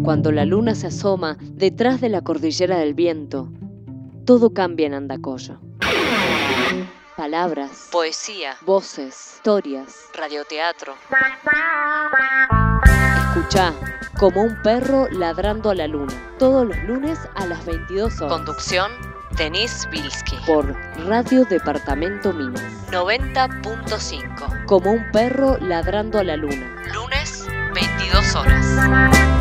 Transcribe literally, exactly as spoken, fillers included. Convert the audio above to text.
cuando la luna se asoma detrás de la cordillera del viento, todo cambia en Andacollo. Palabras, poesía, voces, historias, radioteatro. Escuchá Como un perro ladrando a la luna, todos los lunes a las veintidós horas. Conducción, Denise Bilski. Por Radio Departamento Minas. noventa punto cinco. Como un perro ladrando a la luna. Lunes, veintidós horas.